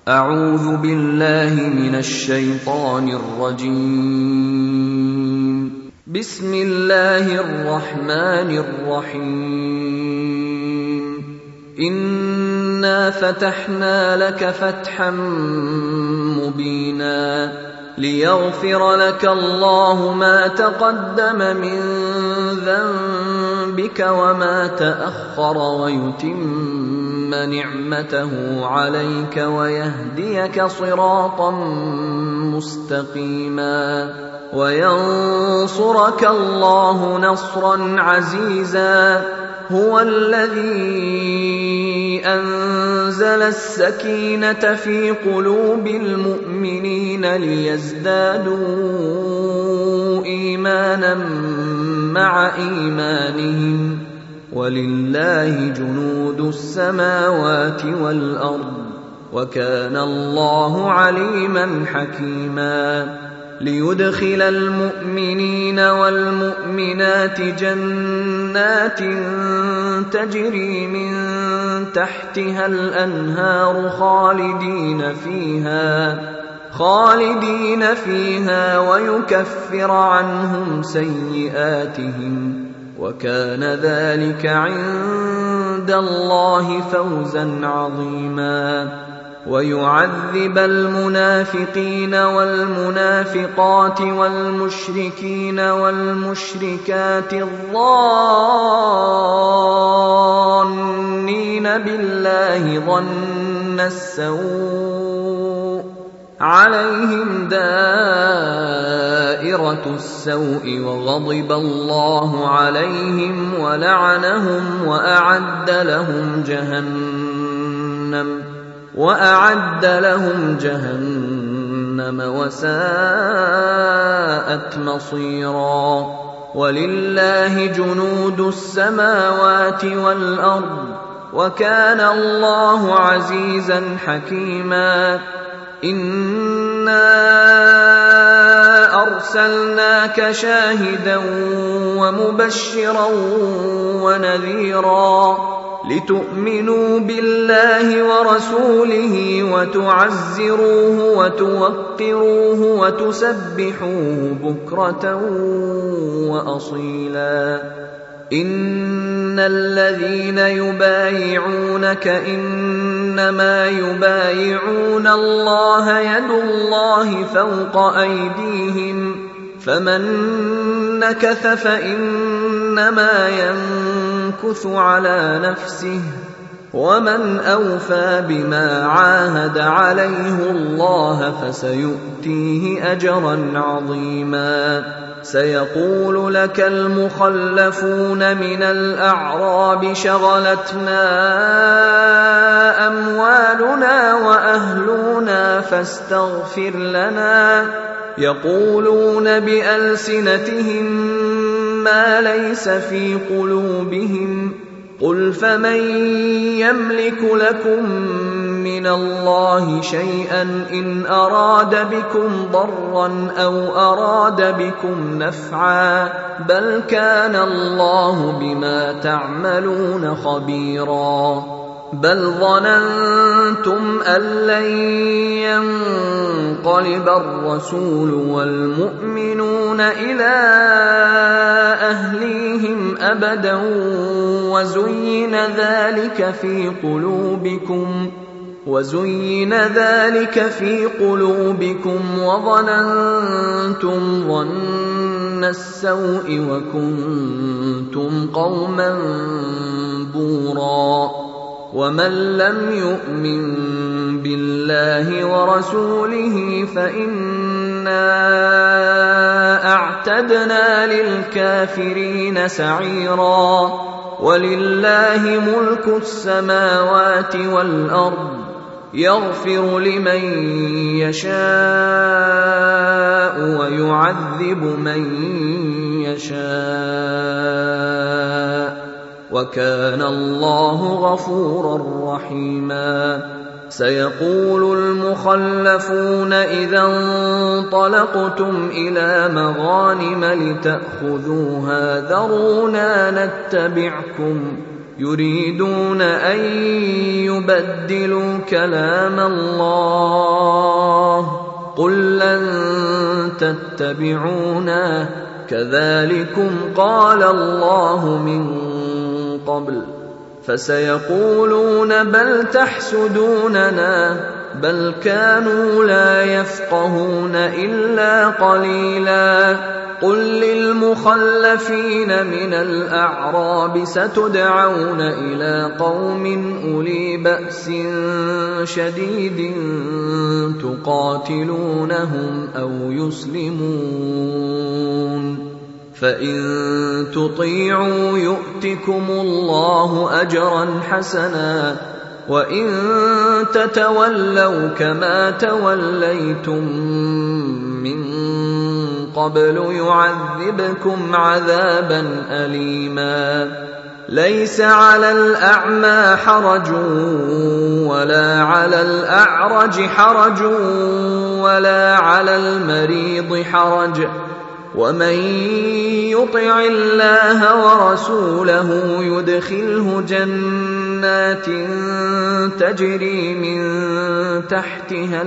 أعوذ بالله من الشيطان الرجيم. بسم الله الرحمن الرحيم. إنا فتحنا لك فتحا مبينا ليغفر لك الله ما تقدم من ذنبك وما تأخر ويتم نعمته عليك ويهديك صراطا مستقيما وينصرك الله نصرا عزيزا. هو الذي أنزل السكينة في قلوب المؤمنين ليزدادوا إيمانا مع إيمانهم ولله جنود السماوات والأرض وكان الله عليما حكيما. ليدخل المؤمنين والمؤمنات جنات تجري من تحتها الأنهار خالدين فيها ويكفر عنهم سيئاتهم وكان ذلك عند الله فوزا عظيما. ويعذب المنافقين والمنافقات والمشركين والمشركات الظانين بالله ظن السوء عليهم دائرة السوء وغضب الله عليهم ولعنهم وأعد لهم جهنم وساءت مصيرا. ولله جنود السماوات والأرض وكان الله عزيزا حكيما. إنا أرسلناك شاهدا ومبشرا ونذيرا لتؤمنوا بالله ورسوله وتعزروه وتوقروه وتسبحوه بكرة وأصيلا. إن الذين يبايعونك إنما يبايعون الله يد الله فوق أيديهم فمن نكث فإنما ينكث على نفسه ومن أوفى بما عاهد عليه الله فسيؤتيه أجرا عظيما. سيقول لك المخلفون من الأعراب شغلتنا أموالنا وأهلنا فاستغفر لنا يقولون بألسنتهم ما ليس في قلوبهم قل فمن يملك لكم من الله شيئا إن أراد بكم ضرا أو أراد بكم نفعا بل كان الله بما تعملون خبيرا. بل ظننتم أن لن ينقلب الرسول والمؤمنون إلى أهليهم أبدا وزين ذلك في قلوبكم وظننتم ظن السوء وكنتم قوما بورا. ومن لم يؤمن بالله ورسوله فإنا أعتدنا للكافرين سعيرا. ولله ملك السماوات والأرض يغفر لمن يشاء ويعذب من يشاء وكان الله غفورا رحيما. سيقول المخلفون إذا انطلقتم إلى مغانم لتأخذوها ذرونا نتبعكم يريدون أن يبدلوا كلام الله قل لن تتبعونا كذلكم قال الله من قبل فسيقولون بل تحسدوننا بل كانوا لا يفقهون إلا قليلا قل للمخلفين من الأعراب ستدعون إلى قوم أولي بأس شديد تقاتلونهم أو يسلمون فإن تطيعوا يؤتكم الله أجرا حسنا وإن تتولوا كما توليتم من قبل يعذبكم عذابا أليما ليس على الأعمى حرج ولا على الأعرج حرج ولا على المريض حرج ومن يطع الله ورسوله يدخله جنات تجري من تحتها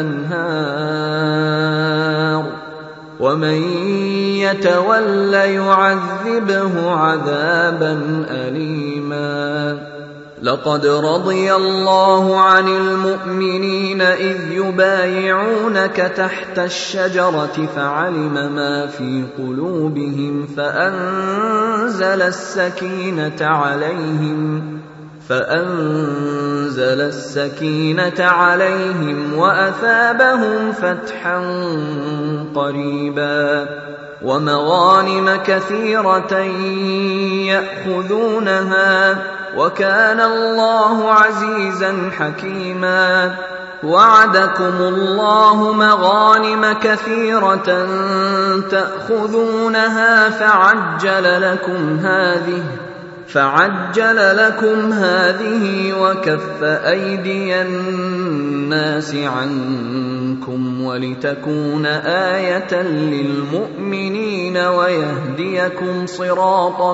الأنهار ومن يتول يعذبه عذابا أليما لقد رضي الله عن المؤمنين إذ يبايعونك تحت الشجرة فعلم ما في قلوبهم فأنزل السكينة عليهم وأثابهم فتحا قريبا ومغانم كثيرة يأخذونها وكان الله عزيزا حكيما وعدكم الله مغانم كثيرة تأخذونها فعجل لكم هذه وكف أيدي الناس عنكم ولتكون آية للمؤمنين ويهديكم صراطا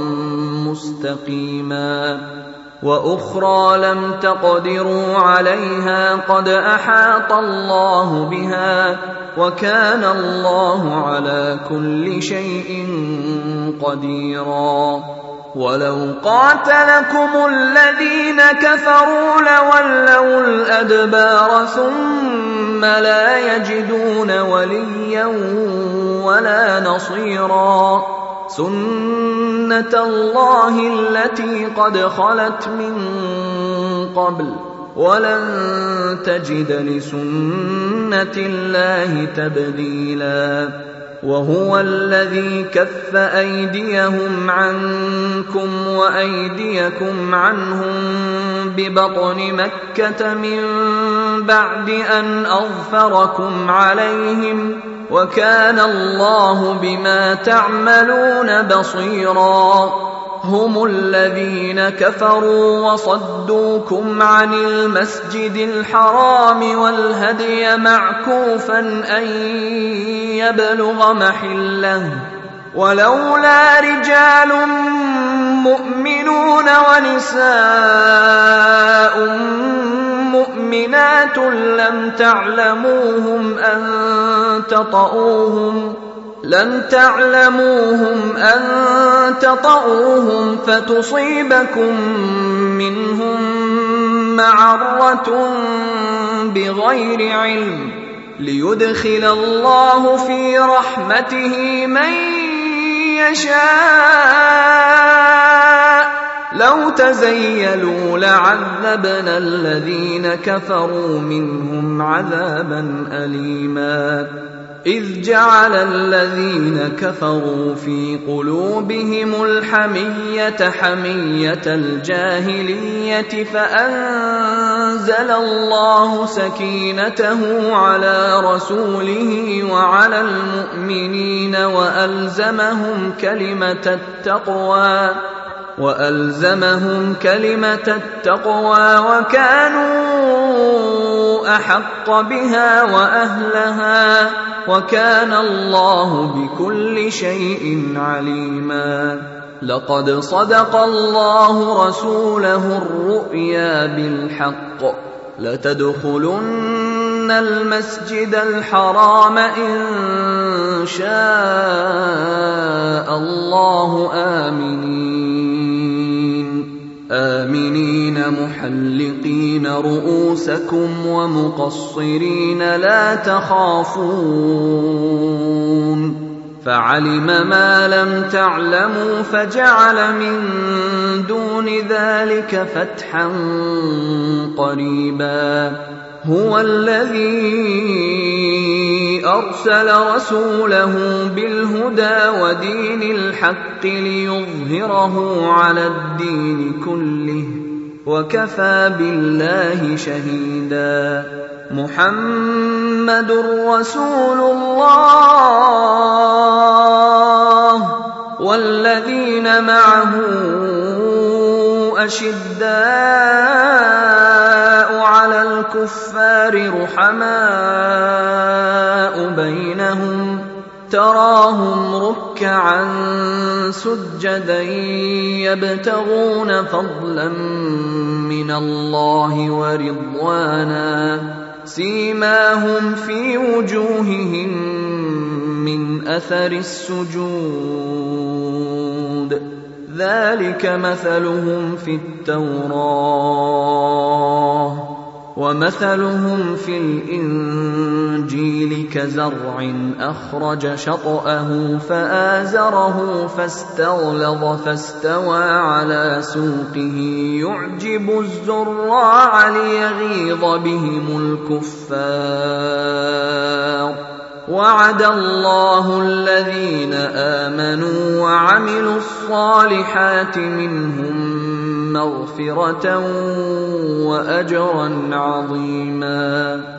مستقيما وأخرى لم تقدروا عليها قد أحاط الله بها وكان الله على كل شيء قديرا ولو قاتلكم الذين كفروا لولوا الأدبار ثم لا يجدون وليا ولا نصيرا سنة الله التي قد خلت من قبل ولن تجد لسنة الله تبديلا وهو الذي كف أيديهم عنكم وأيديكم عنهم ببطن مكة من بعد أن أظفركم عليهم وكان الله بما تعملون بصيرا هم الذين كفروا وصدوكم عن المسجد الحرام والهدي معكوفا أن يبلغ محله ولولا رجال مؤمنون ونساء مؤمنات لم تعلموهم أن تطؤوهم فتصيبكم منهم معرة بغير علم ليدخل الله في رحمته من يشاء لو تزيلوا لعذبنا الذين كفروا منهم عذابا أليما إذ جعل الذين كفروا في قلوبهم الحمية حمية الجاهلية فأنزل الله سكينته على رسوله وعلى المؤمنين وألزمهم كلمة التقوى وكانوا أحق بها وأهلها وكان الله بكل شيء عليما لقد صدق الله رسوله الرؤيا بالحق لتدخلن المسجد الحرام إن شاء الله آمنين محلقين رؤوسكم ومقصرين لا تخافون فعلم ما لم تعلموا فجعل من دون ذلك فتحا قريبا هو الذي أرسل رسوله بالهدى ودين الحق ليظهره على الدين كله وكفى بالله شهيدا محمد رسول الله والذين معه أشداء على الكفار رحماء بينهم تراهم ركعا سجدا يبتغون فضلا من الله ورضوانا سيماهم في وجوههم من أثر السجود ذلك مثلهم في التوراة ومثلهم في الإنجيل كزرع أخرج شطأه فآزره فاستغلظ فاستوى على سوقه يعجب الزراع ليغيظ بهم الكفار وعد الله الذين آمنوا وعملوا الصالحات منهم مغفرة وأجرا عظيما